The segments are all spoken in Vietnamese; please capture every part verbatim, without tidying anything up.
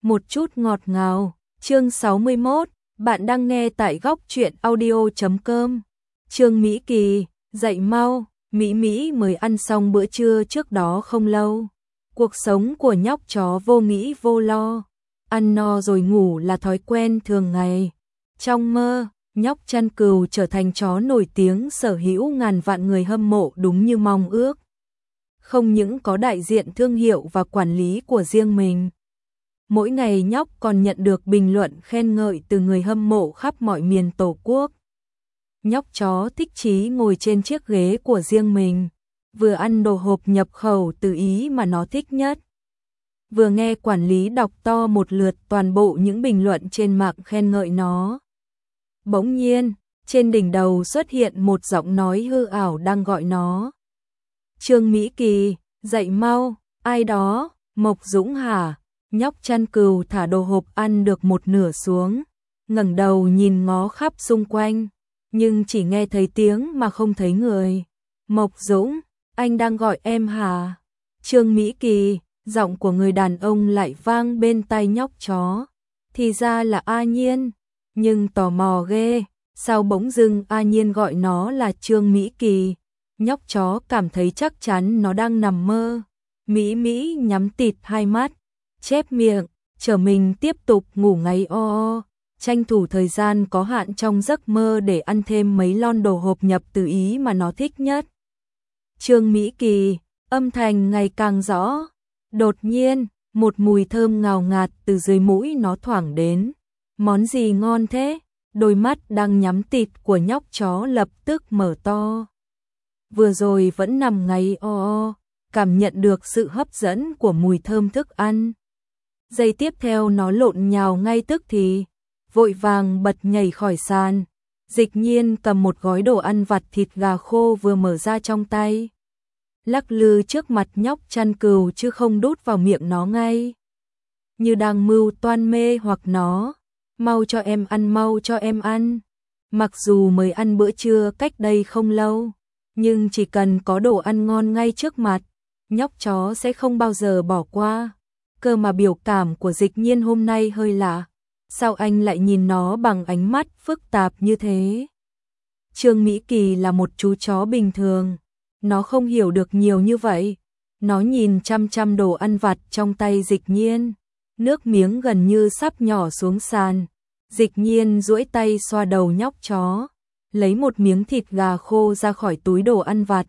một chút ngọt ngào. Chương sáu mươi mốt, bạn đang nghe tại góc truyện audio chấm com. Trương Mỹ Kỳ, dậy mau, Mỹ Mỹ mới ăn xong bữa trưa trước đó không lâu. Cuộc sống của nhóc chó vô nghĩ vô lo, ăn no rồi ngủ là thói quen thường ngày. Trong mơ, nhóc chăn cừu trở thành chó nổi tiếng sở hữu ngàn vạn người hâm mộ đúng như mong ước. Không những có đại diện thương hiệu và quản lý của riêng mình, mỗi ngày nhóc còn nhận được bình luận khen ngợi từ người hâm mộ khắp mọi miền Tổ quốc. Nhóc chó thích chí ngồi trên chiếc ghế của riêng mình, vừa ăn đồ hộp nhập khẩu từ Ý mà nó thích nhất, vừa nghe quản lý đọc to một lượt toàn bộ những bình luận trên mạng khen ngợi nó. Bỗng nhiên, trên đỉnh đầu xuất hiện một giọng nói hư ảo đang gọi nó. Trương Mỹ Kỳ, dậy mau, ai đó, Mộc Dũng hả? Nhóc chăn cừu thả đồ hộp ăn được một nửa xuống, ngẩng đầu nhìn ngó khắp xung quanh, nhưng chỉ nghe thấy tiếng mà không thấy người. Mộc Dũng, anh đang gọi em hả? Trương Mỹ Kỳ, giọng của người đàn ông lại vang bên tai nhóc chó. Thì ra là A Nhiên, nhưng tò mò ghê, sao bỗng dưng A Nhiên gọi nó là Trương Mỹ Kỳ? Nhóc chó cảm thấy chắc chắn nó đang nằm mơ. Mỹ Mỹ nhắm tịt hai mắt, chép miệng, chờ mình tiếp tục ngủ ngáy o o, tranh thủ thời gian có hạn trong giấc mơ để ăn thêm mấy lon đồ hộp nhập từ Ý mà nó thích nhất. Trương Mỹ Kỳ, âm thanh ngày càng rõ. Đột nhiên, một mùi thơm ngào ngạt từ dưới mũi nó thoảng đến. Món gì ngon thế? Đôi mắt đang nhắm tịt của nhóc chó lập tức mở to. Vừa rồi vẫn nằm ngáy o o, cảm nhận được sự hấp dẫn của mùi thơm thức ăn. Giây tiếp theo nó lộn nhào ngay tức thì, vội vàng bật nhảy khỏi sàn. Dịch Nhiên cầm một gói đồ ăn vặt thịt gà khô vừa mở ra trong tay, lắc lư trước mặt nhóc chăn cừu chứ không đút vào miệng nó ngay, như đang mưu toan mê hoặc nó. Mau cho em ăn, mau cho em ăn. Mặc dù mới ăn bữa trưa cách đây không lâu, nhưng chỉ cần có đồ ăn ngon ngay trước mặt, nhóc chó sẽ không bao giờ bỏ qua. Cơ mà biểu cảm của Dịch Nhiên hôm nay hơi lạ. Sao anh lại nhìn nó bằng ánh mắt phức tạp như thế? Trương Mỹ Kỳ là một chú chó bình thường, nó không hiểu được nhiều như vậy. Nó nhìn chăm chăm đồ ăn vặt trong tay Dịch Nhiên, nước miếng gần như sắp nhỏ xuống sàn. Dịch Nhiên duỗi tay xoa đầu nhóc chó, lấy một miếng thịt gà khô ra khỏi túi đồ ăn vặt,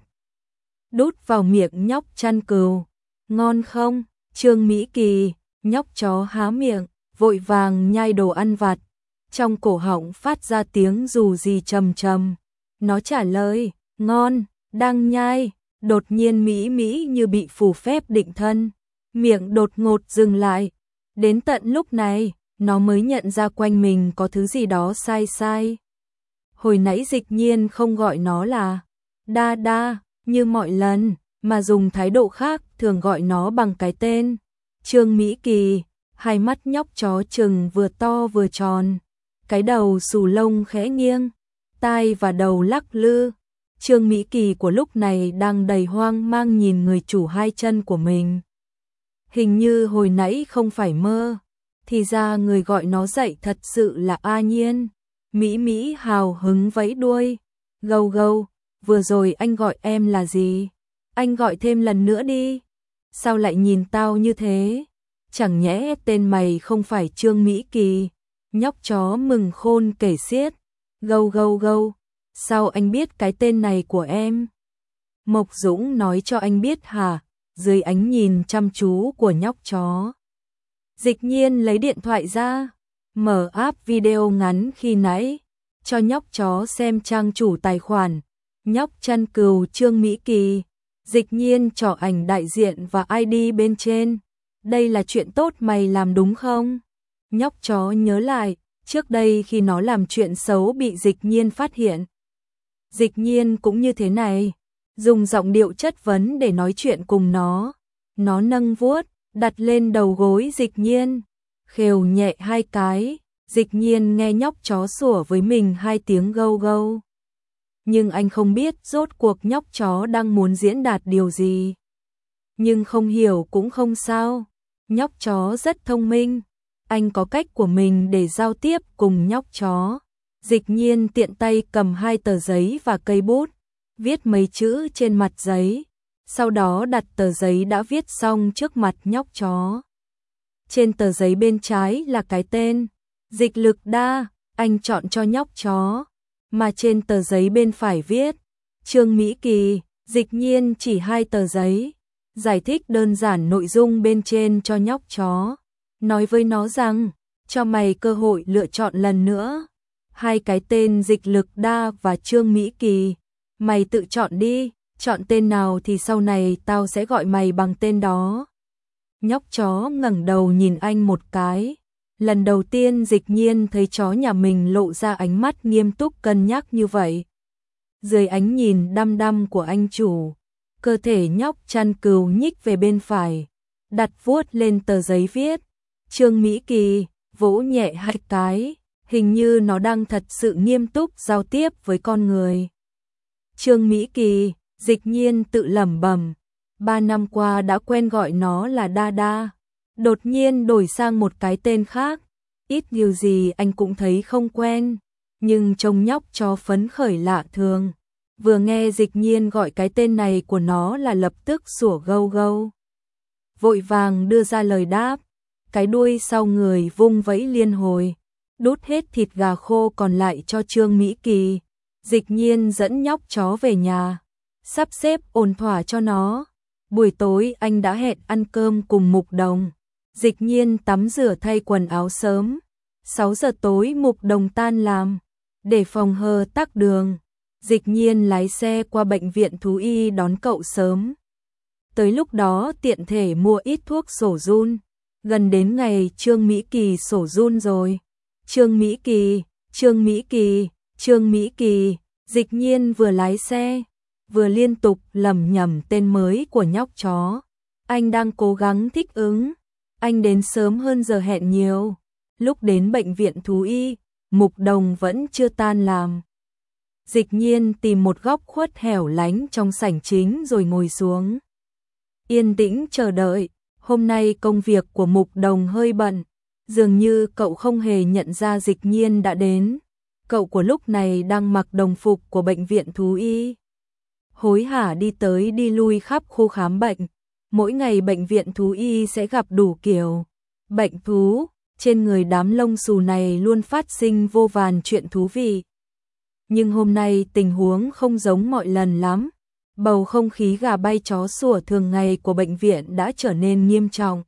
đút vào miệng nhóc chăn cừu. Ngon không? Trương Mỹ Kỳ, nhóc chó há miệng, vội vàng nhai đồ ăn vặt, trong cổ họng phát ra tiếng dù gì trầm trầm. Nó trả lời, ngon. Đang nhai, đột nhiên Mỹ Mỹ như bị phù phép định thân, miệng đột ngột dừng lại. Đến tận lúc này, nó mới nhận ra quanh mình có thứ gì đó sai sai. Hồi nãy Dịch Nhiên không gọi nó là Đa Đa như mọi lần, mà dùng thái độ khác, thường gọi nó bằng cái tên Trương Mỹ Kỳ. Hai mắt nhóc chó trừng vừa to vừa tròn, cái đầu xù lông khẽ nghiêng, tai và đầu lắc lư. Trương Mỹ Kỳ của lúc này đang đầy hoang mang nhìn người chủ hai chân của mình. Hình như hồi nãy không phải mơ, thì ra người gọi nó dậy thật sự là A Nhiên. Mỹ Mỹ hào hứng vẫy đuôi, gâu gâu, vừa rồi anh gọi em là gì? Anh gọi thêm lần nữa đi. Sao lại nhìn tao như thế? Chẳng nhẽ tên mày không phải Trương Mỹ Kỳ? Nhóc chó mừng khôn kể xiết, gâu gâu gâu. Sao anh biết cái tên này của em? Mộc Dũng nói cho anh biết hả? Dưới ánh nhìn chăm chú của nhóc chó, Dịch Nhiên lấy điện thoại ra, mở app video ngắn khi nãy, cho nhóc chó xem trang chủ tài khoản, nhóc chăn cừu Trương Mỹ Kỳ. Dịch Nhiên trỏ ảnh đại diện và i đê bên trên. Đây là chuyện tốt mày làm đúng không? Nhóc chó nhớ lại, trước đây khi nó làm chuyện xấu bị Dịch Nhiên phát hiện, Dịch Nhiên cũng như thế này, dùng giọng điệu chất vấn để nói chuyện cùng nó. Nó nâng vuốt, đặt lên đầu gối Dịch Nhiên, khều nhẹ hai cái. Dịch Nhiên nghe nhóc chó sủa với mình hai tiếng gâu gâu. Nhưng anh không biết rốt cuộc nhóc chó đang muốn diễn đạt điều gì. Nhưng không hiểu cũng không sao, nhóc chó rất thông minh, anh có cách của mình để giao tiếp cùng nhóc chó. Dịch Nhiên tiện tay cầm hai tờ giấy và cây bút, viết mấy chữ trên mặt giấy, sau đó đặt tờ giấy đã viết xong trước mặt nhóc chó. Trên tờ giấy bên trái là cái tên, Dịch Lực Đa, anh chọn cho nhóc chó, mà trên tờ giấy bên phải viết, Trương Mỹ Kỳ. Dịch Nhiên chỉ hai tờ giấy, giải thích đơn giản nội dung bên trên cho nhóc chó, nói với nó rằng, cho mày cơ hội lựa chọn lần nữa. Hai cái tên Dịch Lực Đa và Trương Mỹ Kỳ, mày tự chọn đi, chọn tên nào thì sau này tao sẽ gọi mày bằng tên đó. Nhóc chó ngẩng đầu nhìn anh một cái. Lần đầu tiên Dịch Nhiên thấy chó nhà mình lộ ra ánh mắt nghiêm túc cân nhắc như vậy. Dưới ánh nhìn đăm đăm của anh chủ, cơ thể nhóc chăn cừu nhích về bên phải, đặt vuốt lên tờ giấy viết, Trương Mỹ Kỳ, vỗ nhẹ hai cái, hình như nó đang thật sự nghiêm túc giao tiếp với con người. Trương Mỹ Kỳ, Dịch Nhiên tự lẩm bẩm, ba năm qua đã quen gọi nó là Đa Đa, đột nhiên đổi sang một cái tên khác, ít nhiều gì anh cũng thấy không quen, nhưng trông nhóc chó phấn khởi lạ thường. Vừa nghe Dịch Nhiên gọi cái tên này của nó là lập tức sủa gâu gâu. Vội vàng đưa ra lời đáp, cái đuôi sau người vung vẫy liên hồi, đút hết thịt gà khô còn lại cho Trương Mỹ Kỳ. Dịch Nhiên dẫn nhóc chó về nhà, sắp xếp ổn thỏa cho nó. Buổi tối anh đã hẹn ăn cơm cùng Mục Đồng. Dịch Nhiên tắm rửa thay quần áo sớm. sáu giờ tối Mục Đồng tan làm. Để phòng hờ tắc đường, Dịch Nhiên lái xe qua bệnh viện thú y đón cậu sớm. Tới lúc đó tiện thể mua ít thuốc sổ run. Gần đến ngày Trương Mỹ Kỳ sổ run rồi. Trương Mỹ Kỳ, Trương Mỹ Kỳ, Trương Mỹ Kỳ. Dịch Nhiên vừa lái xe, vừa liên tục lẩm nhẩm tên mới của nhóc chó. Anh đang cố gắng thích ứng. Anh đến sớm hơn giờ hẹn nhiều. Lúc đến bệnh viện thú y, Mục Đồng vẫn chưa tan làm. Dịch Nhiên tìm một góc khuất hẻo lánh trong sảnh chính rồi ngồi xuống. Yên tĩnh chờ đợi. Hôm nay công việc của Mục Đồng hơi bận, dường như cậu không hề nhận ra Dịch Nhiên đã đến. Cậu của lúc này đang mặc đồng phục của bệnh viện thú y. Hối hả đi tới đi lui khắp khu khám bệnh. Mỗi ngày bệnh viện thú y sẽ gặp đủ kiểu bệnh thú, trên người đám lông xù này luôn phát sinh vô vàn chuyện thú vị. Nhưng hôm nay tình huống không giống mọi lần lắm. Bầu không khí gà bay chó sủa thường ngày của bệnh viện đã trở nên nghiêm trọng.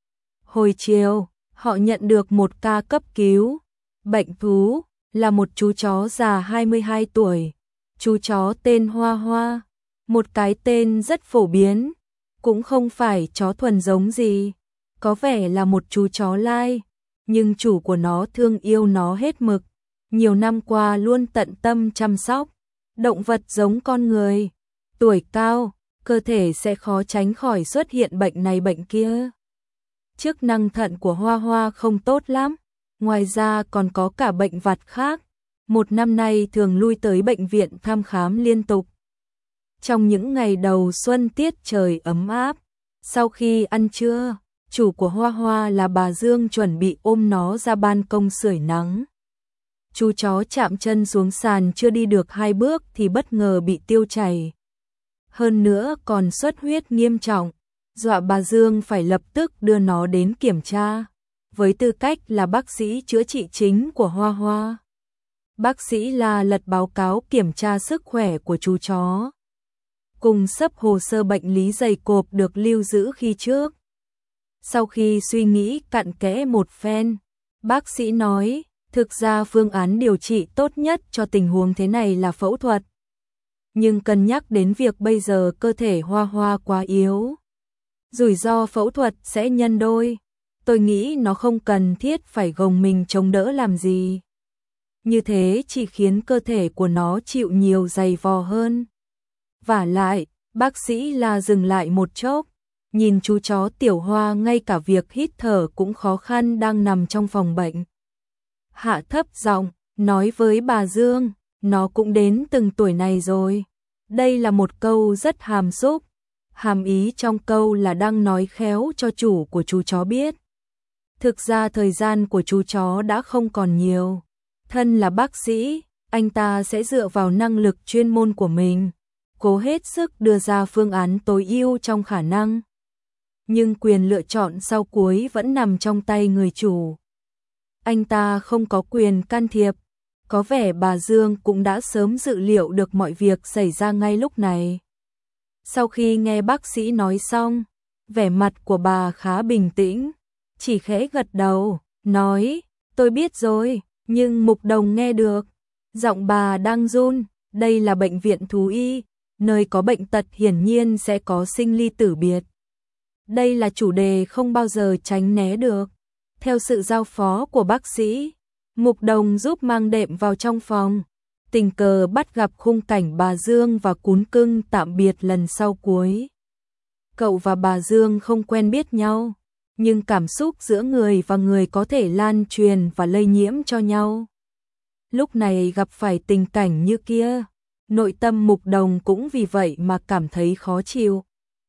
Hồi chiều, họ nhận được một ca cấp cứu. Bệnh thú là một chú chó già hai mươi hai tuổi. Chú chó tên Hoa Hoa, một cái tên rất phổ biến, cũng không phải chó thuần giống gì, có vẻ là một chú chó lai, nhưng chủ của nó thương yêu nó hết mực, nhiều năm qua luôn tận tâm chăm sóc. Động vật giống con người, tuổi cao, cơ thể sẽ khó tránh khỏi xuất hiện bệnh này bệnh kia. Chức năng thận của Hoa Hoa không tốt lắm, ngoài ra còn có cả bệnh vặt khác. Một năm nay thường lui tới bệnh viện thăm khám liên tục. Trong những ngày đầu xuân tiết trời ấm áp, sau khi ăn trưa, chủ của Hoa Hoa là bà Dương chuẩn bị ôm nó ra ban công sưởi nắng. Chú chó chạm chân xuống sàn chưa đi được hai bước thì bất ngờ bị tiêu chảy. Hơn nữa còn xuất huyết nghiêm trọng, dọa bà Dương phải lập tức đưa nó đến kiểm tra, với tư cách là bác sĩ chữa trị chính của Hoa Hoa. Bác sĩ là lật báo cáo kiểm tra sức khỏe của chú chó, cùng xấp hồ sơ bệnh lý dày cộp được lưu giữ khi trước. Sau khi suy nghĩ cặn kẽ một phen, bác sĩ nói, thực ra phương án điều trị tốt nhất cho tình huống thế này là phẫu thuật. Nhưng cân nhắc đến việc bây giờ cơ thể Hoa Hoa quá yếu, rủi ro phẫu thuật sẽ nhân đôi, tôi nghĩ nó không cần thiết phải gồng mình chống đỡ làm gì. Như thế chỉ khiến cơ thể của nó chịu nhiều dày vò hơn. Vả lại, bác sĩ là dừng lại một chốc, nhìn chú chó Tiểu Hoa ngay cả việc hít thở cũng khó khăn đang nằm trong phòng bệnh. Hạ thấp giọng, nói với bà Dương, nó cũng đến từng tuổi này rồi. Đây là một câu rất hàm xúc, hàm ý trong câu là đang nói khéo cho chủ của chú chó biết. Thực ra thời gian của chú chó đã không còn nhiều. Thân là bác sĩ, anh ta sẽ dựa vào năng lực chuyên môn của mình, cố hết sức đưa ra phương án tối ưu trong khả năng. Nhưng quyền lựa chọn sau cuối vẫn nằm trong tay người chủ. Anh ta không có quyền can thiệp. Có vẻ bà Dương cũng đã sớm dự liệu được mọi việc xảy ra ngay lúc này. Sau khi nghe bác sĩ nói xong, vẻ mặt của bà khá bình tĩnh, chỉ khẽ gật đầu, nói, tôi biết rồi, nhưng Mục Đồng nghe được. Giọng bà đang run, đây là bệnh viện thú y, nơi có bệnh tật hiển nhiên sẽ có sinh ly tử biệt. Đây là chủ đề không bao giờ tránh né được. Theo sự giao phó của bác sĩ, Mục Đồng giúp mang đệm vào trong phòng, tình cờ bắt gặp khung cảnh bà Dương và Cún Cưng tạm biệt lần sau cuối. Cậu và bà Dương không quen biết nhau, nhưng cảm xúc giữa người và người có thể lan truyền và lây nhiễm cho nhau. Lúc này gặp phải tình cảnh như kia, nội tâm Mục Đồng cũng vì vậy mà cảm thấy khó chịu.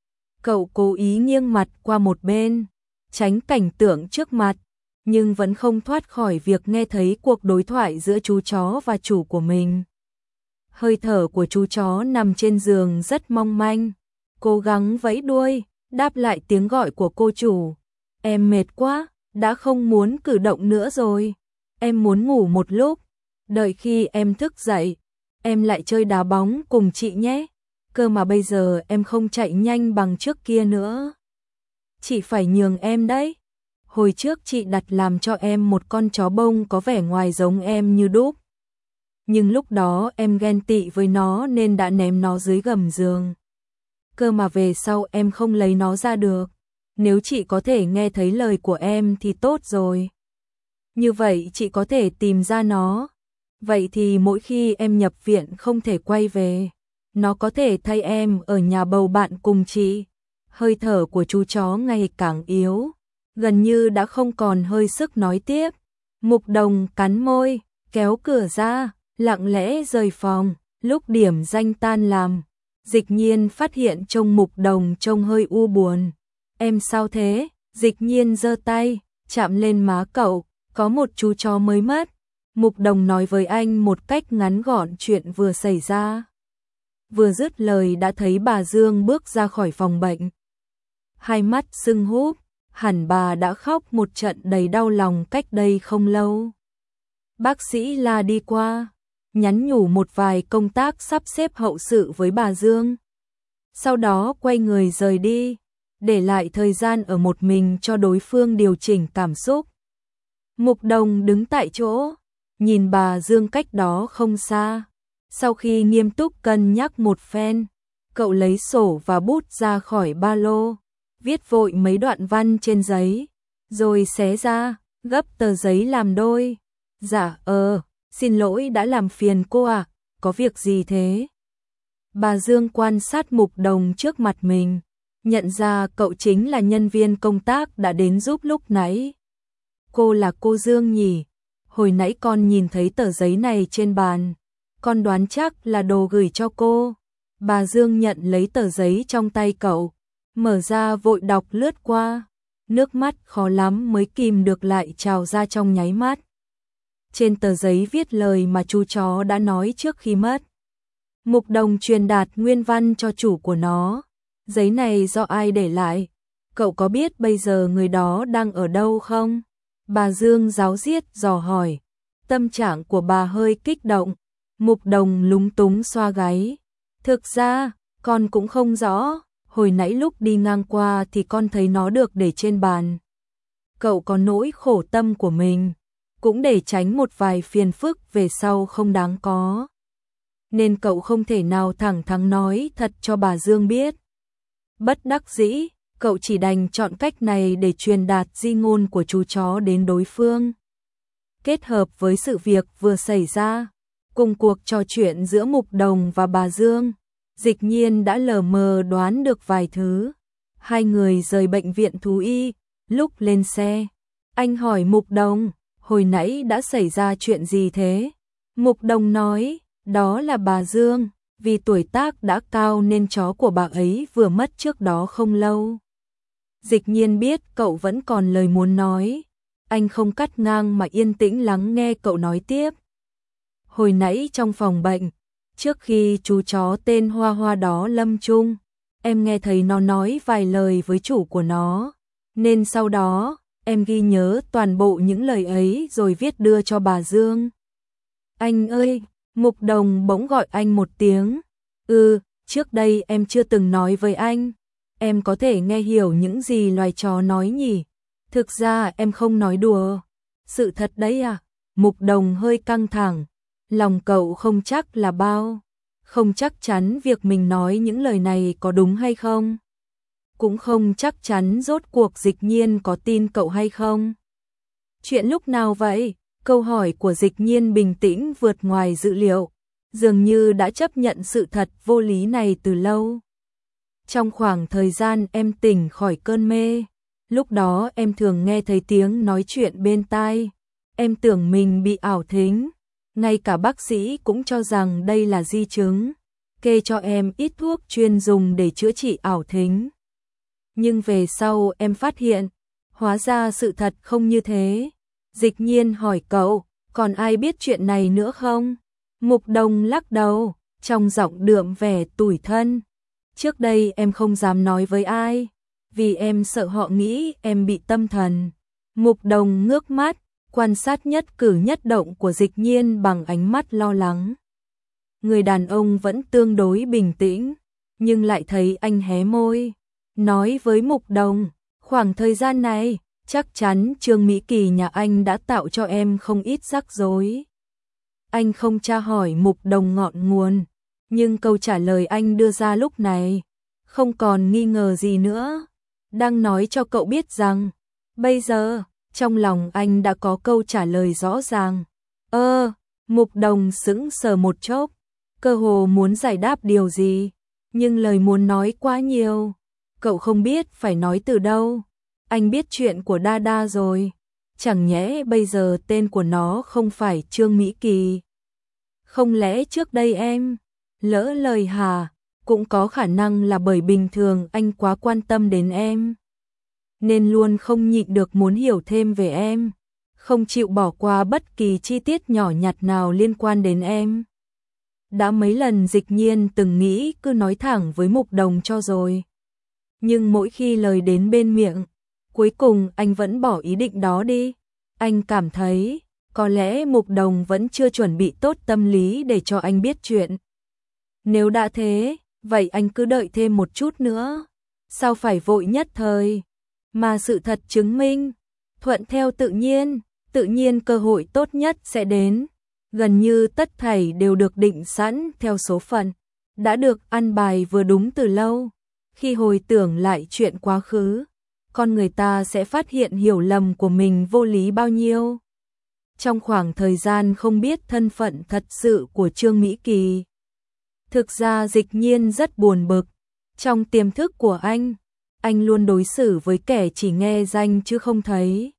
Cậu cố ý nghiêng mặt qua một bên, tránh cảnh tượng trước mặt, nhưng vẫn không thoát khỏi việc nghe thấy cuộc đối thoại giữa chú chó và chủ của mình. Hơi thở của chú chó nằm trên giường rất mong manh, cố gắng vẫy đuôi, đáp lại tiếng gọi của cô chủ. Em mệt quá, đã không muốn cử động nữa rồi. Em muốn ngủ một lúc, đợi khi em thức dậy, em lại chơi đá bóng cùng chị nhé. Cơ mà bây giờ em không chạy nhanh bằng trước kia nữa. Chị phải nhường em đấy. Hồi trước chị đặt làm cho em một con chó bông có vẻ ngoài giống em như đúc. Nhưng lúc đó em ghen tị với nó nên đã ném nó dưới gầm giường. Cơ mà về sau em không lấy nó ra được. Nếu chị có thể nghe thấy lời của em thì tốt rồi. Như vậy chị có thể tìm ra nó. Vậy thì mỗi khi em nhập viện không thể quay về, nó có thể thay em ở nhà bầu bạn cùng chị. Hơi thở của chú chó ngày càng yếu, gần như đã không còn hơi sức nói tiếp. Mục Đồng cắn môi, kéo cửa ra, lặng lẽ rời phòng. Lúc điểm danh tan làm, Dịch Nhiên phát hiện trông Mục Đồng trông hơi u buồn. Em sao thế? Dịch Nhiên giơ tay, chạm lên má cậu, có một chú chó mới mất. Mục Đồng nói với anh một cách ngắn gọn chuyện vừa xảy ra. Vừa dứt lời đã thấy bà Dương bước ra khỏi phòng bệnh. Hai mắt sưng húp, hẳn bà đã khóc một trận đầy đau lòng cách đây không lâu. Bác sĩ La đi qua, nhắn nhủ một vài công tác sắp xếp hậu sự với bà Dương. Sau đó quay người rời đi, để lại thời gian ở một mình cho đối phương điều chỉnh cảm xúc. Mục Đồng đứng tại chỗ, nhìn bà Dương cách đó không xa. Sau khi nghiêm túc cân nhắc một phen, cậu lấy sổ và bút ra khỏi ba lô, viết vội mấy đoạn văn trên giấy, rồi xé ra, gấp tờ giấy làm đôi. Dạ, ờ, xin lỗi đã làm phiền cô à, có việc gì thế? Bà Dương quan sát Mục Đồng trước mặt mình, nhận ra cậu chính là nhân viên công tác đã đến giúp lúc nãy. Cô là cô Dương nhỉ? Hồi nãy con nhìn thấy tờ giấy này trên bàn, con đoán chắc là đồ gửi cho cô. Bà Dương nhận lấy tờ giấy trong tay cậu, mở ra vội đọc lướt qua, nước mắt khó lắm mới kìm được lại trào ra trong nháy mắt. Trên tờ giấy viết lời mà chú chó đã nói trước khi mất. Mục Đồng truyền đạt nguyên văn cho chủ của nó. Giấy này do ai để lại? Cậu có biết bây giờ người đó đang ở đâu không? Bà Dương ráo riết dò hỏi. Tâm trạng của bà hơi kích động. Mục Đồng lúng túng xoa gáy. Thực ra, con cũng không rõ. Hồi nãy lúc đi ngang qua thì con thấy nó được để trên bàn. Cậu có nỗi khổ tâm của mình, cũng để tránh một vài phiền phức về sau không đáng có. Nên cậu không thể nào thẳng thắn nói thật cho bà Dương biết. Bất đắc dĩ, cậu chỉ đành chọn cách này để truyền đạt di ngôn của chú chó đến đối phương. Kết hợp với sự việc vừa xảy ra, cùng cuộc trò chuyện giữa Mục Đồng và bà Dương, Dịch Nhiên đã lờ mờ đoán được vài thứ. Hai người rời bệnh viện thú y, lúc lên xe, anh hỏi Mục Đồng, hồi nãy đã xảy ra chuyện gì thế? Mục Đồng nói, đó là bà Dương, vì tuổi tác đã cao nên chó của bà ấy vừa mất trước đó không lâu. Dịch Nhiên biết cậu vẫn còn lời muốn nói, Anh không cắt ngang mà yên tĩnh lắng nghe cậu nói tiếp. Hồi nãy trong phòng bệnh, trước khi chú chó tên Hoa Hoa đó lâm chung, em nghe thấy nó nói vài lời với chủ của nó, nên sau đó em ghi nhớ toàn bộ những lời ấy rồi viết đưa cho bà Dương. Anh ơi, Mục Đồng bỗng gọi anh một tiếng. Ừ, trước đây em chưa từng nói với anh. Em có thể nghe hiểu những gì loài chó nói nhỉ? Thực ra em không nói đùa. Sự thật đấy à? Mục Đồng hơi căng thẳng. Lòng cậu không chắc là bao. Không chắc chắn việc mình nói những lời này có đúng hay không. Cũng không chắc chắn rốt cuộc Dịch Nhiên có tin cậu hay không. Chuyện lúc nào vậy? Câu hỏi của Dịch Nhiên bình tĩnh vượt ngoài dự liệu. Dường như đã chấp nhận sự thật vô lý này từ lâu. Trong khoảng thời gian em tỉnh khỏi cơn mê, lúc đó em thường nghe thấy tiếng nói chuyện bên tai. Em tưởng mình bị ảo thính. Ngay cả bác sĩ cũng cho rằng đây là di chứng. Kê cho em ít thuốc chuyên dùng để chữa trị ảo thính. Nhưng về sau em phát hiện, hóa ra sự thật không như thế. Dịch Nhiên hỏi cậu, còn ai biết chuyện này nữa không? Mục Đồng lắc đầu, trong giọng đượm vẻ tủi thân. Trước đây em không dám nói với ai, vì em sợ họ nghĩ em bị tâm thần. Mục Đồng ngước mắt, quan sát nhất cử nhất động của Dịch Nhiên bằng ánh mắt lo lắng. Người đàn ông vẫn tương đối bình tĩnh, nhưng lại thấy anh hé môi, nói với Mục Đồng, khoảng thời gian này, chắc chắn Trương Mỹ Kỳ nhà anh đã tạo cho em không ít rắc rối. Anh không tra hỏi Mục Đồng ngọn nguồn, nhưng câu trả lời anh đưa ra lúc này không còn nghi ngờ gì nữa, đang nói cho cậu biết rằng bây giờ trong lòng anh đã có câu trả lời rõ ràng. Ơ, Mục Đồng sững sờ một chốc, cơ hồ muốn giải đáp điều gì, nhưng lời muốn nói quá nhiều, cậu không biết phải nói từ đâu. Anh biết chuyện của Đa Đa rồi, chẳng nhẽ bây giờ tên của nó không phải Trương Mỹ Kỳ? Không lẽ trước đây em lỡ lời hả? Cũng có khả năng là bởi bình thường anh quá quan tâm đến em, nên luôn không nhịn được muốn hiểu thêm về em, không chịu bỏ qua bất kỳ chi tiết nhỏ nhặt nào liên quan đến em. Đã mấy lần Dịch Nhiên từng nghĩ cứ nói thẳng với Mục Đồng cho rồi, nhưng mỗi khi lời đến bên miệng, cuối cùng anh vẫn bỏ ý định đó đi. Anh cảm thấy có lẽ Mục Đồng vẫn chưa chuẩn bị tốt tâm lý để cho anh biết chuyện. Nếu đã thế, vậy anh cứ đợi thêm một chút nữa. Sao phải vội nhất thời? Mà sự thật chứng minh, thuận theo tự nhiên, tự nhiên cơ hội tốt nhất sẽ đến. Gần như tất thảy đều được định sẵn theo số phận, đã được ăn bài vừa đúng từ lâu. Khi hồi tưởng lại chuyện quá khứ, con người ta sẽ phát hiện hiểu lầm của mình vô lý bao nhiêu. Trong khoảng thời gian không biết thân phận thật sự của Trương Mỹ Kỳ, thực ra Dịch Nhiên rất buồn bực. Trong tiềm thức của anh, anh luôn đối xử với kẻ chỉ nghe danh chứ không thấy.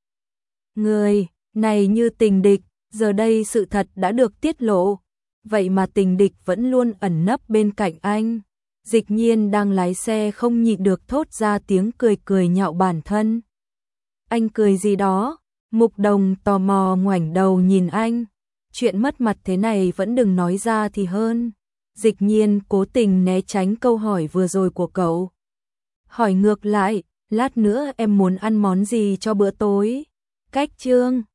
Người này như tình địch, giờ đây sự thật đã được tiết lộ, vậy mà tình địch vẫn luôn ẩn nấp bên cạnh anh. Dịch Nhiên đang lái xe không nhịn được thốt ra tiếng cười cười nhạo bản thân. Anh cười gì đó? Mục Đồng tò mò ngoảnh đầu nhìn anh. Chuyện mất mặt thế này vẫn đừng nói ra thì hơn. Dịch Nhiên cố tình né tránh câu hỏi vừa rồi của cậu. Hỏi ngược lại, lát nữa em muốn ăn món gì cho bữa tối? Cách Trương